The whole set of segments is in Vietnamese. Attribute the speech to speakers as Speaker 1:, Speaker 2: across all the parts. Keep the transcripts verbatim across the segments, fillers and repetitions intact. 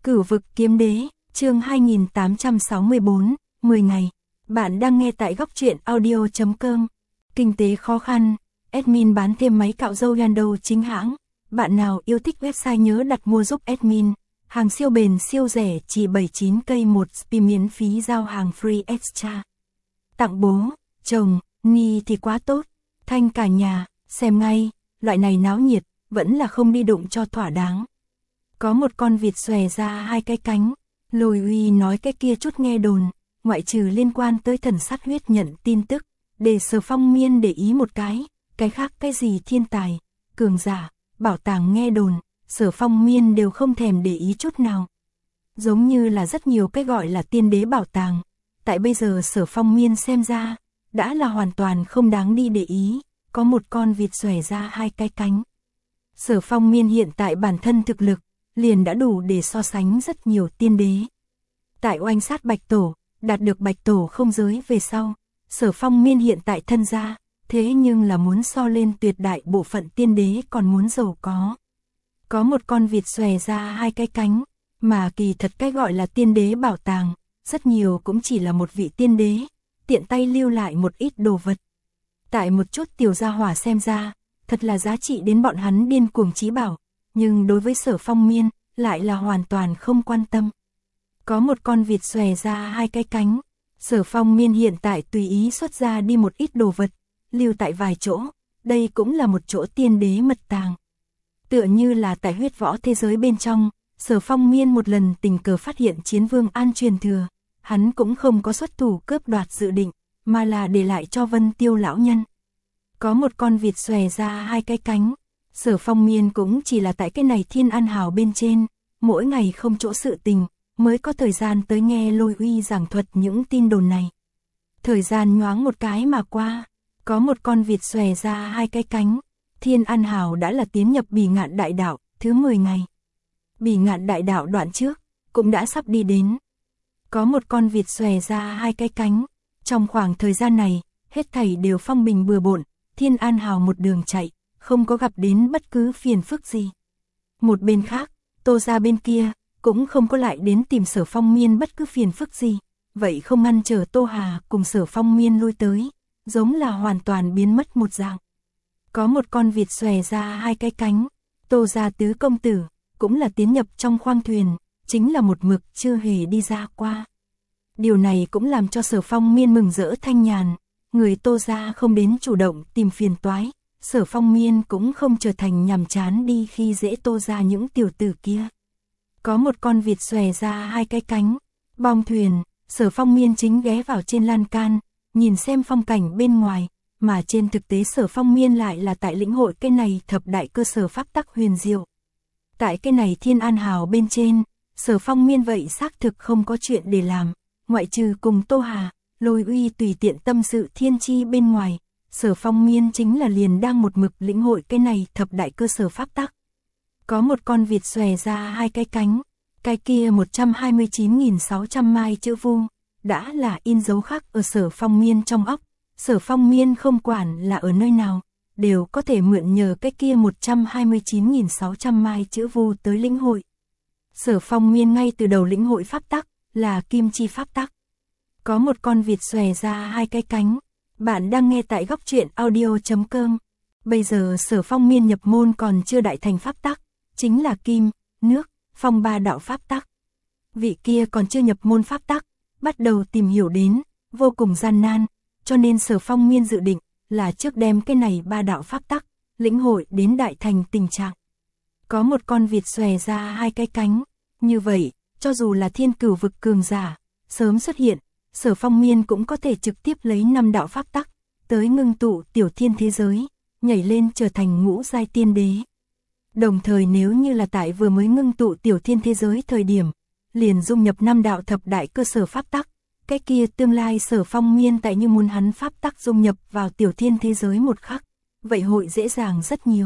Speaker 1: Cửu vực kiếm đế, chương hai nghìn tám trăm sáu mươi bốn, mười ngày. Bạn đang nghe tại góc truyện audio chấm com. Kinh tế khó khăn, admin bán thêm máy cạo râu Yandou chính hãng. Bạn nào yêu thích website nhớ đặt mua giúp admin. Hàng siêu bền siêu rẻ chỉ bảy mươi chín cây một spi miễn phí giao hàng free extra. Tặng bố, chồng, Ni thì quá tốt. Thanh cả nhà, xem ngay, loại này náo nhiệt, vẫn là không đi đụng cho thỏa đáng. Có một con vịt xòe ra hai cái cánh, Lôi Uy nói cái kia chút nghe đồn, ngoại trừ liên quan tới thần sát huyết nhận tin tức, để Sở Phong Miên để ý một cái, cái khác cái gì thiên tài, cường giả, bảo tàng nghe đồn, Sở Phong Miên đều không thèm để ý chút nào. Giống như là rất nhiều cái gọi là tiên đế bảo tàng, tại bây giờ Sở Phong Miên xem ra, đã là hoàn toàn không đáng đi để ý, có một con vịt xòe ra hai cái cánh. Sở Phong Miên hiện tại bản thân thực lực, liền đã đủ để so sánh rất nhiều tiên đế. Tại oanh sát Bạch Tổ, đạt được Bạch Tổ không giới về sau, Sở Phong Miên hiện tại thân gia, thế nhưng là muốn so lên tuyệt đại bộ phận tiên đế còn muốn giàu có. Có một con vịt xòe ra hai cái cánh, mà kỳ thật cái gọi là tiên đế bảo tàng, rất nhiều cũng chỉ là một vị tiên đế, tiện tay lưu lại một ít đồ vật. Tại một chút tiểu gia hỏa xem ra, thật là giá trị đến bọn hắn điên cuồng chí bảo, nhưng đối với Sở Phong Miên, lại là hoàn toàn không quan tâm. Có một con vịt xòe ra hai cái cánh, Sở Phong Miên hiện tại tùy ý xuất ra đi một ít đồ vật, lưu tại vài chỗ, đây cũng là một chỗ tiên đế mật tàng. Tựa như là tại huyết võ thế giới bên trong, Sở Phong Miên một lần tình cờ phát hiện chiến vương An truyền thừa, hắn cũng không có xuất thủ cướp đoạt dự định, mà là để lại cho Vân Tiêu lão nhân. Có một con vịt xòe ra hai cái cánh, Sở Phong Miên cũng chỉ là tại cái này Thiên An Hào bên trên, mỗi ngày không chỗ sự tình, mới có thời gian tới nghe Lôi Uy giảng thuật những tin đồn này. Thời gian nhoáng một cái mà qua, có một con vịt xòe ra hai cái cánh, Thiên An Hào đã là tiến nhập Bỉ Ngạn Đại Đạo, thứ mười ngày. Bỉ Ngạn Đại Đạo đoạn trước, cũng đã sắp đi đến. Có một con vịt xòe ra hai cái cánh, trong khoảng thời gian này, hết thảy đều phong bình bừa bộn, Thiên An Hào một đường chạy, không có gặp đến bất cứ phiền phức gì. Một bên khác, Tô gia bên kia, cũng không có lại đến tìm Sở Phong Miên bất cứ phiền phức gì, vậy không ngăn trở Tô Hà cùng Sở Phong Miên lui tới, giống là hoàn toàn biến mất một dạng. Có một con vịt xòe ra hai cái cánh, Tô gia tứ công tử, cũng là tiến nhập trong khoang thuyền, chính là một mực chưa hề đi ra qua. Điều này cũng làm cho Sở Phong Miên mừng rỡ thanh nhàn, người Tô gia không đến chủ động tìm phiền toái, Sở Phong Miên cũng không trở thành nhàm chán đi khi dễ Tô gia những tiểu tử kia. Có một con vịt xòe ra hai cái cánh, bong thuyền, Sở Phong Miên chính ghé vào trên lan can, nhìn xem phong cảnh bên ngoài, mà trên thực tế Sở Phong Miên lại là tại lĩnh hội cái này thập đại cơ sở pháp tắc huyền diệu. Tại cái này Thiên An Hào bên trên, Sở Phong Miên vậy xác thực không có chuyện để làm, ngoại trừ cùng Tô Hà, Lôi Uy tùy tiện tâm sự thiên chi bên ngoài, Sở Phong Miên chính là liền đang một mực lĩnh hội cái này thập đại cơ sở pháp tắc. Có một con vịt xòe ra hai cái cánh, cái kia một trăm hai mươi chín nghìn sáu trăm mai chữ vu, đã là in dấu khắc ở Sở Phong Miên trong óc, Sở Phong Miên không quản là ở nơi nào, đều có thể mượn nhờ cái kia một trăm hai mươi chín nghìn sáu trăm mai chữ vu tới lĩnh hội. Sở Phong Miên ngay từ đầu lĩnh hội pháp tắc, là kim chi pháp tắc. Có một con vịt xòe ra hai cái cánh, bạn đang nghe tại góc truyện audio chấm com. Bây giờ Sở Phong Miên nhập môn còn chưa đại thành pháp tắc, chính là kim, nước, phong ba đạo pháp tắc. Vị kia còn chưa nhập môn pháp tắc, bắt đầu tìm hiểu đến, vô cùng gian nan, cho nên Sở Phong Miên dự định là trước đem cái này ba đạo pháp tắc, lĩnh hội đến đại thành tình trạng. Có một con vịt xòe ra hai cái cánh, như vậy, cho dù là thiên cửu vực cường giả, sớm xuất hiện, Sở Phong Miên cũng có thể trực tiếp lấy năm đạo pháp tắc, tới ngưng tụ tiểu thiên thế giới, nhảy lên trở thành ngũ giai tiên đế. Đồng thời nếu như là tại vừa mới ngưng tụ tiểu thiên thế giới thời điểm, liền dung nhập năm đạo thập đại cơ sở pháp tắc, cái kia tương lai Sở Phong Miên tại như muốn hắn pháp tắc dung nhập vào tiểu thiên thế giới một khắc, vậy hội dễ dàng rất nhiều.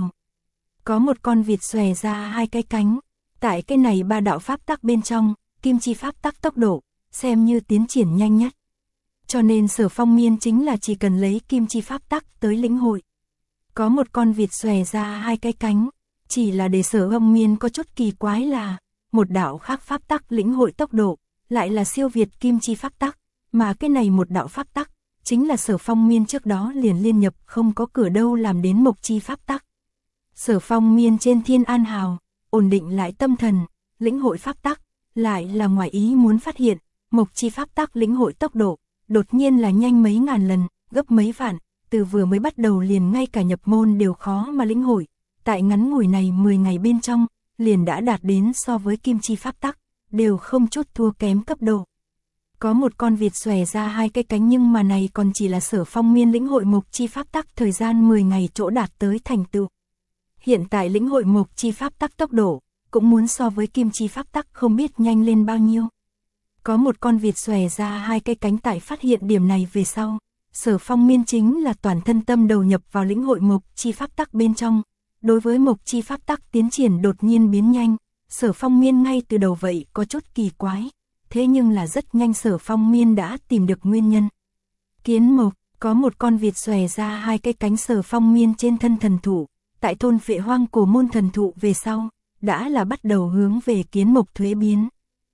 Speaker 1: Có một con vịt xòe ra hai cái cánh, tại cái này ba đạo pháp tắc bên trong, kim chi pháp tắc tốc độ, xem như tiến triển nhanh nhất. Cho nên Sở Phong Miên chính là chỉ cần lấy kim chi pháp tắc tới lĩnh hội. Có một con vịt xòe ra hai cái cánh, chỉ là để Sở Phong Miên có chút kỳ quái là, một đạo khác pháp tắc lĩnh hội tốc độ, lại là siêu việt kim chi pháp tắc, mà cái này một đạo pháp tắc, chính là Sở Phong Miên trước đó liền liên nhập không có cửa đâu làm đến mộc chi pháp tắc. Sở Phong Miên trên Thiên An Hào, ổn định lại tâm thần, lĩnh hội pháp tắc, lại là ngoài ý muốn phát hiện, mộc chi pháp tắc lĩnh hội tốc độ, đột nhiên là nhanh mấy ngàn lần, gấp mấy vạn, từ vừa mới bắt đầu liền ngay cả nhập môn đều khó mà lĩnh hội, tại ngắn ngủi này mười ngày bên trong, liền đã đạt đến so với kim chi pháp tắc, đều không chút thua kém cấp độ. Có một con vịt xòe ra hai cái cánh nhưng mà này còn chỉ là Sở Phong Miên lĩnh hội mộc chi pháp tắc thời gian mười ngày chỗ đạt tới thành tựu. Hiện tại lĩnh hội mộc chi pháp tắc tốc độ, cũng muốn so với kim chi pháp tắc không biết nhanh lên bao nhiêu. Có một con vịt xòe ra hai cái cánh tại phát hiện điểm này về sau, Sở Phong Miên chính là toàn thân tâm đầu nhập vào lĩnh hội mộc chi pháp tắc bên trong. Đối với mộc chi pháp tắc tiến triển đột nhiên biến nhanh, Sở Phong Miên ngay từ đầu vậy có chút kỳ quái, thế nhưng là rất nhanh Sở Phong Miên đã tìm được nguyên nhân. Kiến mộc, có một con vịt xòe ra hai cái cánh Sở Phong Miên trên thân thần thụ, tại thôn Phệ Hoang Cổ Môn thần thụ về sau, đã là bắt đầu hướng về kiến mộc thuế biến.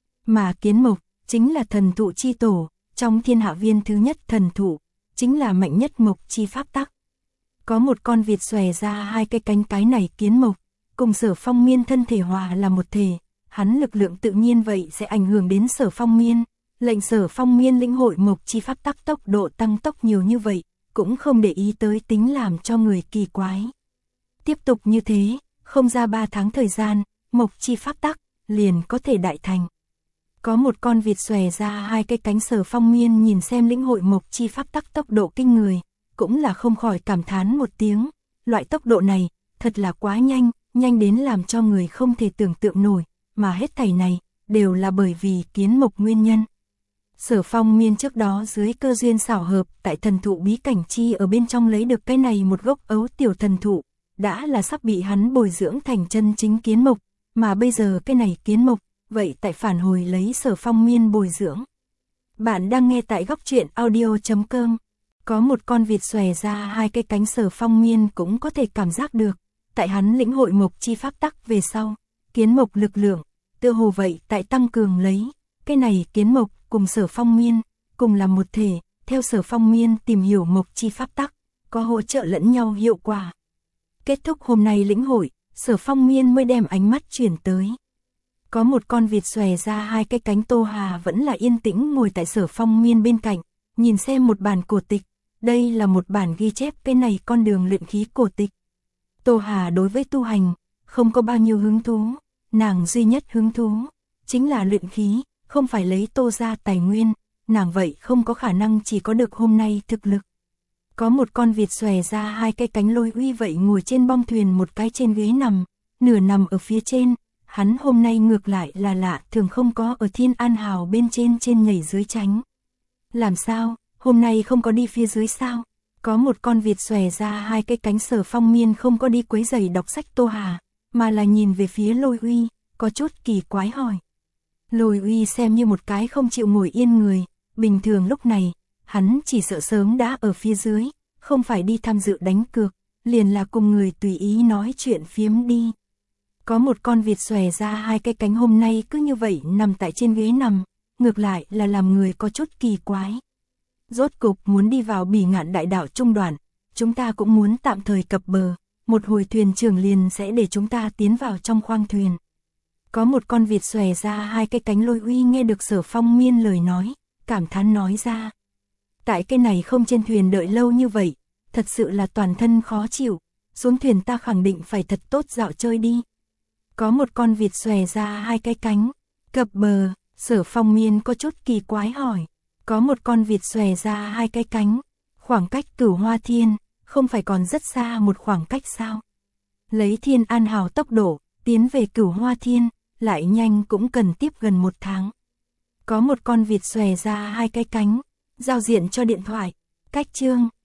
Speaker 1: Mà kiến mộc, chính là thần thụ chi tổ, trong thiên hạ viên thứ nhất thần thụ, chính là mạnh nhất mộc chi pháp tắc. Có một con vịt xòe ra hai cái cánh cái này kiến mộc, cùng Sở Phong Miên thân thể hòa là một thể, hắn lực lượng tự nhiên vậy sẽ ảnh hưởng đến Sở Phong Miên, lệnh Sở Phong Miên lĩnh hội mộc chi pháp tắc tốc độ tăng tốc nhiều như vậy, cũng không để ý tới tính làm cho người kỳ quái. Tiếp tục như thế, không ra ba tháng thời gian, mộc chi pháp tắc liền có thể đại thành. Có một con vịt xòe ra hai cái cánh Sở Phong Miên nhìn xem lĩnh hội mộc chi pháp tắc tốc độ kinh người, cũng là không khỏi cảm thán một tiếng, loại tốc độ này, thật là quá nhanh, nhanh đến làm cho người không thể tưởng tượng nổi, mà hết thảy này, đều là bởi vì kiến mộc nguyên nhân. Sở Phong Miên trước đó dưới cơ duyên xảo hợp tại thần thụ bí cảnh chi ở bên trong lấy được cái này một gốc ấu tiểu thần thụ, đã là sắp bị hắn bồi dưỡng thành chân chính kiến mộc, mà bây giờ cái này kiến mộc, vậy tại phản hồi lấy Sở Phong Miên bồi dưỡng. Bạn đang nghe tại góc truyện audio chấm com. Có một con vịt xòe ra hai cái cánh Sở Phong Miên cũng có thể cảm giác được, tại hắn lĩnh hội mộc chi pháp tắc về sau, kiến mộc lực lượng, tựa hồ vậy tại tăng cường lấy, cái này kiến mộc cùng Sở Phong Miên, cùng là một thể, theo Sở Phong Miên tìm hiểu mộc chi pháp tắc, có hỗ trợ lẫn nhau hiệu quả. Kết thúc hôm nay lĩnh hội, Sở Phong Miên mới đem ánh mắt chuyển tới. Có một con vịt xòe ra hai cái cánh Tô Hà vẫn là yên tĩnh ngồi tại Sở Phong Miên bên cạnh, nhìn xem một bản cổ tịch, đây là một bản ghi chép cái này con đường luyện khí cổ tịch. Tô Hà đối với tu hành, không có bao nhiêu hứng thú, nàng duy nhất hứng thú, chính là luyện khí, không phải lấy Tô ra tài nguyên, nàng vậy không có khả năng chỉ có được hôm nay thực lực. Có một con vịt xòe ra hai cái cánh Lôi Uy vậy ngồi trên bong thuyền một cái trên ghế nằm, nửa nằm ở phía trên, hắn hôm nay ngược lại là lạ thường không có ở Thiên An Hào bên trên trên nhảy dưới tránh. Làm sao, hôm nay không có đi phía dưới sao? Có một con vịt xòe ra hai cái cánh Sở Phong Miên không có đi quấy giày đọc sách Tô Hà, mà là nhìn về phía Lôi Uy, có chút kỳ quái hỏi. Lôi Uy xem như một cái không chịu ngồi yên người, bình thường lúc này, hắn chỉ sợ sớm đã ở phía dưới, không phải đi tham dự đánh cược, liền là cùng người tùy ý nói chuyện phiếm đi. Có một con vịt xòe ra hai cái cánh hôm nay cứ như vậy nằm tại trên ghế nằm, ngược lại là làm người có chút kỳ quái. Rốt cục muốn đi vào Bỉ Ngạn Đại Đảo trung đoạn, chúng ta cũng muốn tạm thời cập bờ, một hồi thuyền trưởng liền sẽ để chúng ta tiến vào trong khoang thuyền. Có một con vịt xòe ra hai cái cánh Lôi Uy nghe được Sở Phong Miên lời nói, cảm thán nói ra. Tại cái này không trên thuyền đợi lâu như vậy, thật sự là toàn thân khó chịu, xuống thuyền ta khẳng định phải thật tốt dạo chơi đi. Có một con vịt xòe ra hai cái cánh, cập bờ, Sở Phong Miên có chút kỳ quái hỏi. Có một con vịt xòe ra hai cái cánh, khoảng cách Cửu Hoa Thiên, không phải còn rất xa một khoảng cách sao? Lấy Thiên An Hào tốc độ, tiến về Cửu Hoa Thiên, lại nhanh cũng cần tiếp gần một tháng. Có một con vịt xòe ra hai cái cánh, giao diện cho điện thoại, cách chương.